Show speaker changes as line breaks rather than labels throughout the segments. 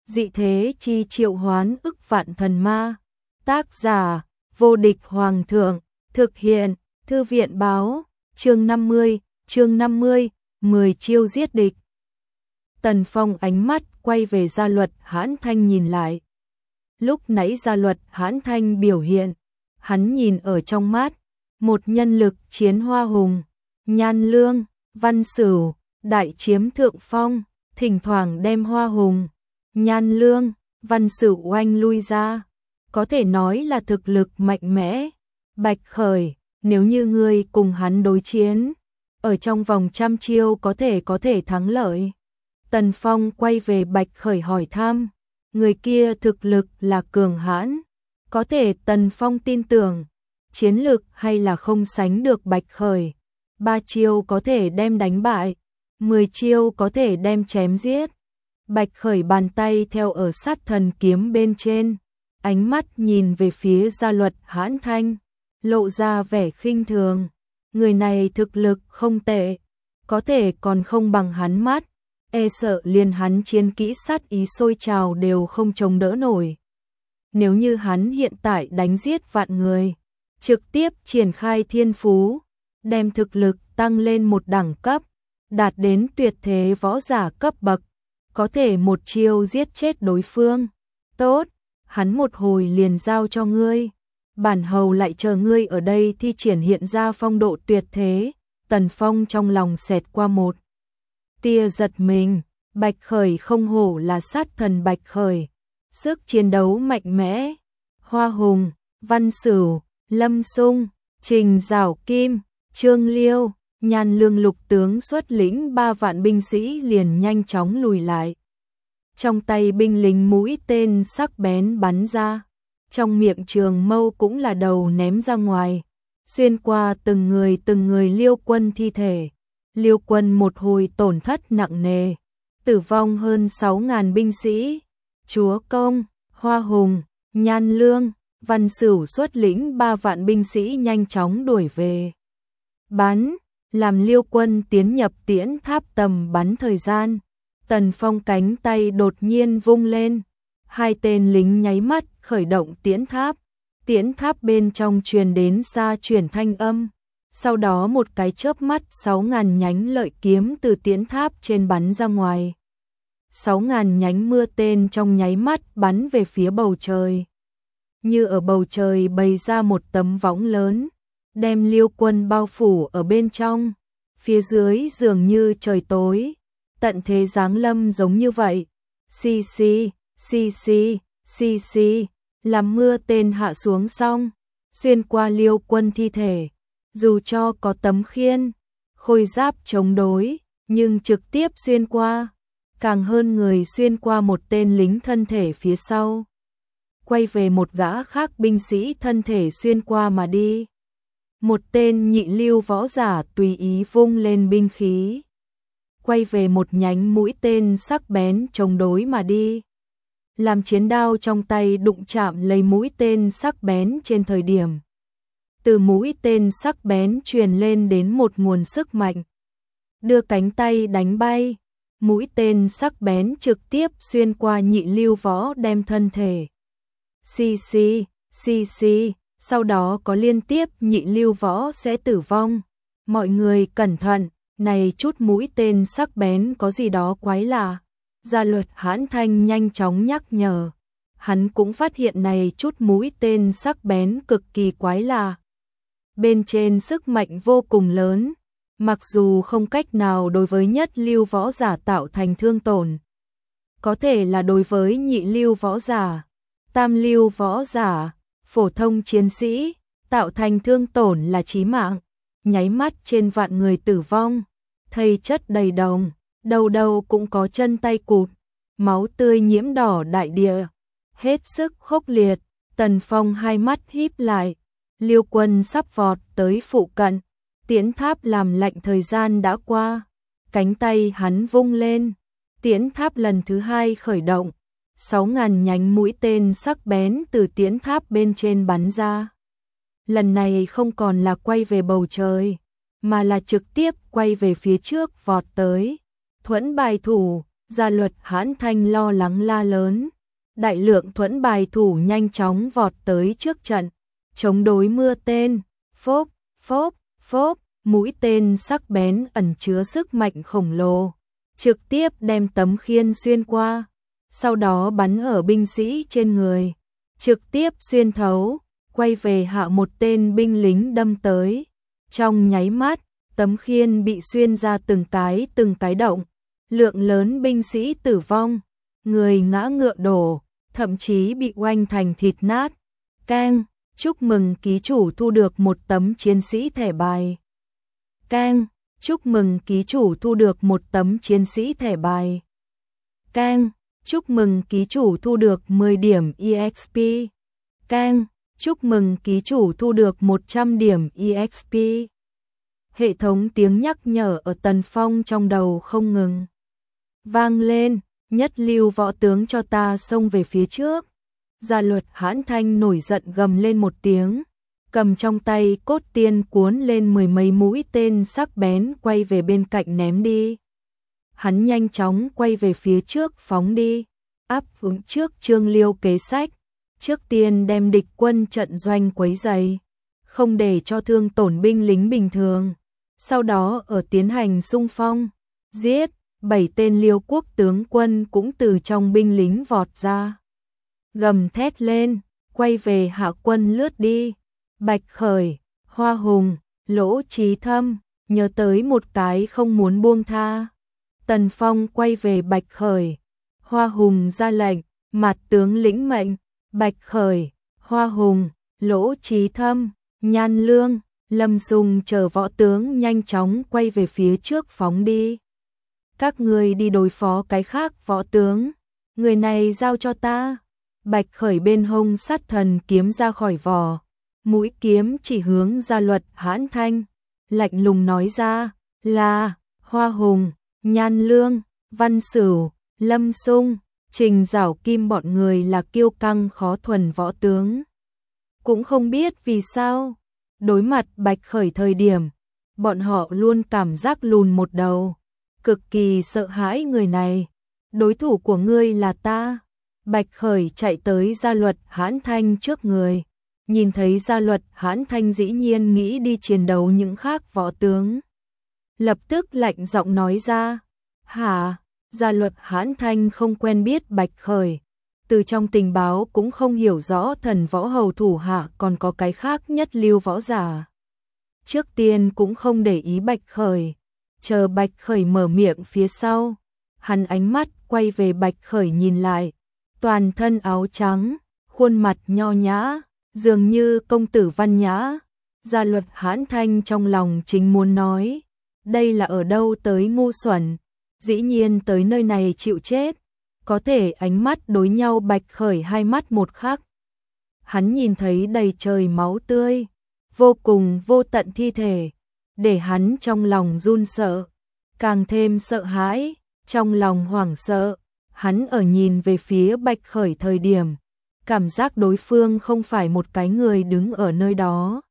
dị thế chi triệu hoán ức vạn thần ma. Tác giả, vô địch hoàng thượng, thực hiện, thư viện báo, chương 50, 10 chiêu giết địch. Tần Phong ánh mắt quay về Gia Luật Hãn Thanh nhìn lại. Lúc nãy Gia Luật Hãn Thanh biểu hiện, hắn nhìn ở trong mắt, một nhân lực chiến hoa hùng, Nhan Lương, Văn Sửu, đại chiếm thượng phong, thỉnh thoảng đem hoa hùng, Nhan Lương, Văn Sửu oanh lui ra, có thể nói là thực lực mạnh mẽ. Bạch Khởi, nếu như ngươi cùng hắn đối chiến, ở trong vòng 100 chiêu có thể thắng lợi. Tần Phong quay về Bạch Khởi hỏi thăm, người kia thực lực là cường hãn, có thể Tần Phong tin tưởng, chiến lực hay là không sánh được Bạch Khởi, 3 chiêu có thể đem đánh bại, 10 chiêu có thể đem chém giết. Bạch Khởi bàn tay theo ở sát thần kiếm bên trên, ánh mắt nhìn về phía Gia Luật Hãn Thanh, lộ ra vẻ khinh thường, người này thực lực không tệ, có thể còn không bằng hắn mắt, e sợ liền hắn chiến kỹ sát ý sôi trào đều không chống đỡ nổi. Nếu như hắn hiện tại đánh giết vạn người, trực tiếp triển khai thiên phú, đem thực lực tăng lên một đẳng cấp, đạt đến tuyệt thế võ giả cấp bậc, có thể một chiêu giết chết đối phương. Tốt, hắn một hồi liền giao cho ngươi, bản hầu lại chờ ngươi ở đây thi triển hiện ra phong độ tuyệt thế. Tần Phong trong lòng xẹt qua một tia giật mình, Bạch Khởi không hổ là sát thần Bạch Khởi, sức chiến đấu mạnh mẽ. Hoa Hùng, Văn Sửu, Lâm Sung, Trình Giảo Kim, Trương Liêu, Nhan Lương lục tướng xuất lĩnh 3 vạn binh sĩ liền nhanh chóng lùi lại. Trong tay binh lính mũi tên sắc bén bắn ra, trong miệng trường mâu cũng là đầu ném ra ngoài, xuyên qua từng người Liêu quân thi thể. Liêu quân một hồi tổn thất nặng nề, tử vong hơn 6.000 binh sĩ. Chúa Công, Hoa Hùng, Nhan Lương, Văn Sửu xuất lĩnh 3 vạn binh sĩ nhanh chóng đuổi về. Bắn, làm Liêu quân tiến nhập tiễn tháp tầm bắn thời gian. Tần Phong cánh tay đột nhiên vung lên, 2 tên lính nháy mắt khởi động tiễn tháp bên trong truyền đến xa truyền thanh âm. Sau đó một cái chớp mắt 6.000 nhánh lợi kiếm từ tiễn tháp trên bắn ra ngoài. 6.000 nhánh mưa tên trong nháy mắt bắn về phía bầu trời. Như ở bầu trời bày ra một tấm võng lớn, đem Liêu quân bao phủ ở bên trong. Phía dưới dường như trời tối, tận thế giáng lâm giống như vậy. Xì, làm mưa tên hạ xuống xong, xuyên qua Liêu quân thi thể. Dù cho có tấm khiên, khôi giáp chống đối, nhưng trực tiếp xuyên qua, càng hơn người xuyên qua một tên lính thân thể phía sau. Quay về một gã khác binh sĩ thân thể xuyên qua mà đi. Một tên nhị lưu võ giả tùy ý vung lên binh khí. Quay về một nhánh mũi tên sắc bén chống đối mà đi. Làm chiến đao trong tay đụng chạm lấy mũi tên sắc bén trên thời điểm. Từ mũi tên sắc bén truyền lên đến một nguồn sức mạnh. Đưa cánh tay đánh bay, mũi tên sắc bén trực tiếp xuyên qua nhị lưu võ đem thân thể. Xì, sau đó có liên tiếp nhị lưu võ sẽ tử vong. Mọi người cẩn thận, này chút mũi tên sắc bén có gì đó quái lạ. Gia Luật Hãn Thanh nhanh chóng nhắc nhở. Hắn cũng phát hiện này chút mũi tên sắc bén cực kỳ quái lạ. Bên trên sức mạnh vô cùng lớn, mặc dù không cách nào đối với nhất lưu võ giả tạo thành thương tổn, có thể là đối với nhị lưu võ giả, tam lưu võ giả, phổ thông chiến sĩ, tạo thành thương tổn là chí mạng, nháy mắt trên vạn người tử vong, thây chất đầy đồng, đầu đầu cũng có chân tay cụt, máu tươi nhiễm đỏ đại địa, hết sức khốc liệt. Tần Phong hai mắt híp lại. Liêu quân sắp vọt tới phụ cận, tiễn tháp làm lạnh thời gian đã qua, cánh tay hắn vung lên, tiễn tháp lần thứ 2 khởi động, 6.000 nhánh mũi tên sắc bén từ tiễn tháp bên trên bắn ra. Lần này không còn là quay về bầu trời, mà là trực tiếp quay về phía trước vọt tới. Thuẫn bài thủ, Gia Luật Hãn Thanh lo lắng la lớn. Đại lượng thuẫn bài thủ nhanh chóng vọt tới trước trận, chống đối mưa tên. Phốp, phốp, phốp, mũi tên sắc bén ẩn chứa sức mạnh khổng lồ, trực tiếp đem tấm khiên xuyên qua, sau đó bắn ở binh sĩ trên người, trực tiếp xuyên thấu, quay về hạ một tên binh lính đâm tới. Trong nháy mắt, tấm khiên bị xuyên ra từng cái động, lượng lớn binh sĩ tử vong, người ngã ngựa đổ, thậm chí bị oanh thành thịt nát. Keng, chúc mừng ký chủ thu được một tấm chiến sĩ thẻ bài. Keng, chúc mừng ký chủ thu được một tấm chiến sĩ thẻ bài. Keng, chúc mừng ký chủ thu được 10 điểm EXP. Keng, chúc mừng ký chủ thu được 100 điểm EXP. Hệ thống tiếng nhắc nhở ở Tần Phong trong đầu không ngừng vang lên. Nhất lưu võ tướng cho ta xông về phía trước. Gia Luật Hãn Thanh nổi giận gầm lên một tiếng, cầm trong tay cốt tiên cuốn lên 10 mấy mũi tên sắc bén quay về bên cạnh ném đi. Hắn nhanh chóng quay về phía trước phóng đi, áp ứng trước Trương Liêu kế sách, trước tiên đem địch quân trận doanh quấy dày, không để cho thương tổn binh lính bình thường. Sau đó ở tiến hành xung phong, giết. 7 tên Liêu quốc tướng quân cũng từ trong binh lính vọt ra, gầm thét lên, quay về hạ quân lướt đi. Bạch Khởi, Hoa Hùng, Lỗ Chí Thâm, nhớ tới một cái không muốn buông tha. Tần Phong quay về Bạch Khởi, Hoa Hùng ra lệnh, mặt tướng lĩnh mệnh. Bạch Khởi, Hoa Hùng, Lỗ Chí Thâm, Nhan Lương, Lâm Sùng chờ võ tướng nhanh chóng quay về phía trước phóng đi. Các người đi đối phó cái khác võ tướng, người này giao cho ta. Bạch Khởi bên hông sát thần kiếm ra khỏi vỏ, mũi kiếm chỉ hướng Gia Luật Hãn Thanh, lạnh lùng nói ra, là Hoa Hùng, Nhan Lương, Văn Sửu, Lâm Sung, Trình Giảo Kim bọn người là kiêu căng khó thuần võ tướng. Cũng không biết vì sao, đối mặt Bạch Khởi thời điểm, bọn họ luôn cảm giác lùn một đầu, cực kỳ sợ hãi người này. Đối thủ của ngươi là ta. Bạch Khởi chạy tới Gia Luật Hãn Thanh trước người, nhìn thấy Gia Luật Hãn Thanh dĩ nhiên nghĩ đi chiến đấu những khác võ tướng, lập tức lạnh giọng nói ra, hả? Gia Luật Hãn Thanh không quen biết Bạch Khởi, từ trong tình báo cũng không hiểu rõ thần võ hầu thủ hạ còn có cái khác nhất lưu võ giả. Trước tiên cũng không để ý Bạch Khởi, chờ Bạch Khởi mở miệng phía sau, hắn ánh mắt quay về Bạch Khởi nhìn lại, toàn thân áo trắng, khuôn mặt nho nhã, dường như công tử văn nhã. Gia Luật Hãn Thanh trong lòng chính muốn nói, đây là ở đâu tới ngu xuẩn, dĩ nhiên tới nơi này chịu chết. Có thể ánh mắt đối nhau Bạch Khởi hai mắt một khắc, hắn nhìn thấy đầy trời máu tươi, vô cùng vô tận thi thể, để hắn trong lòng run sợ, càng thêm sợ hãi, trong lòng hoảng sợ. Hắn ở nhìn về phía Bạch Khởi thời điểm, cảm giác đối phương không phải một cái người đứng ở nơi đó,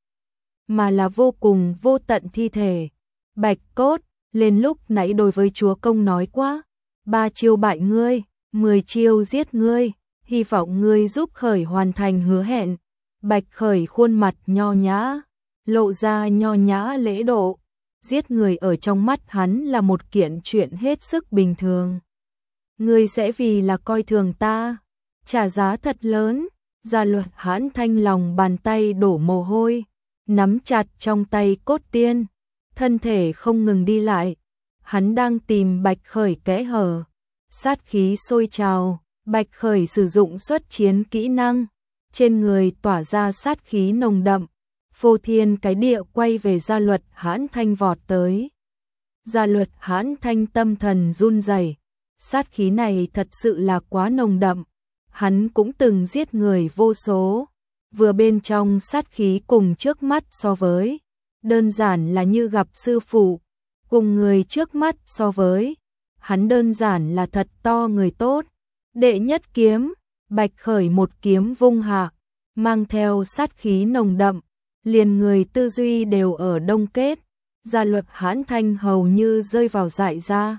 mà là vô cùng vô tận thi thể. Bạch Cốt, lên lúc nãy đối với chúa công nói quá, 3 chiêu bại ngươi, 10 chiêu giết ngươi, hy vọng ngươi giúp Khởi hoàn thành hứa hẹn. Bạch Khởi khuôn mặt nho nhã, lộ ra nho nhã lễ độ, giết người ở trong mắt hắn là một kiện chuyện hết sức bình thường. Ngươi sẽ vì là coi thường ta, trả giá thật lớn. Gia Luật Hãn Thanh lòng bàn tay đổ mồ hôi, nắm chặt trong tay cốt tiên, thân thể không ngừng đi lại. Hắn đang tìm Bạch Khởi kẽ hở, sát khí sôi trào. Bạch Khởi sử dụng xuất chiến kỹ năng, trên người tỏa ra sát khí nồng đậm, phô thiên cái địa quay về Gia Luật Hãn Thanh vọt tới. Gia Luật Hãn Thanh tâm thần run rẩy, sát khí này thật sự là quá nồng đậm. Hắn cũng từng giết người vô số, vừa bên trong sát khí cùng trước mắt so với, đơn giản là như gặp sư phụ, cùng người trước mắt so với, hắn đơn giản là thật to người tốt. Đệ nhất kiếm, Bạch Khởi một kiếm vung hạ, mang theo sát khí nồng đậm, liền người tư duy đều ở đông kết. Gia Luật Hãn Thanh hầu như rơi vào dại ra,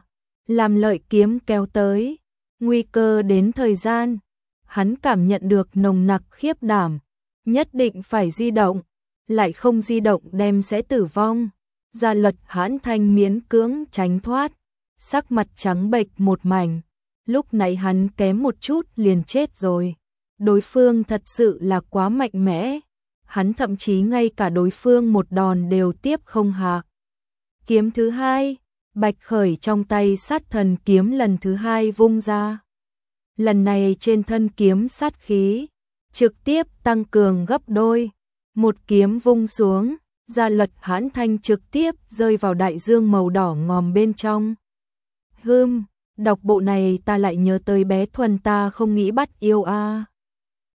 làm lợi kiếm kéo tới, nguy cơ đến thời gian, hắn cảm nhận được nồng nặc khiếp đảm, nhất định phải di động, lại không di động đem sẽ tử vong. Gia Luật Hãn Thanh miễn cưỡng tránh thoát, sắc mặt trắng bệch một mảnh, lúc nãy hắn kém một chút liền chết rồi. Đối phương thật sự là quá mạnh mẽ, hắn thậm chí ngay cả đối phương một đòn đều tiếp không hạ. Kiếm thứ hai, Bạch Khởi trong tay sát thần kiếm lần thứ hai vung ra. Lần này trên thân kiếm sát khí, trực tiếp tăng cường gấp đôi. Một kiếm vung xuống, Gia Luật Hãn Thanh trực tiếp rơi vào đại dương màu đỏ ngòm bên trong. Đọc bộ này ta lại nhớ tới bé Thuần ta không nghĩ bắt yêu a.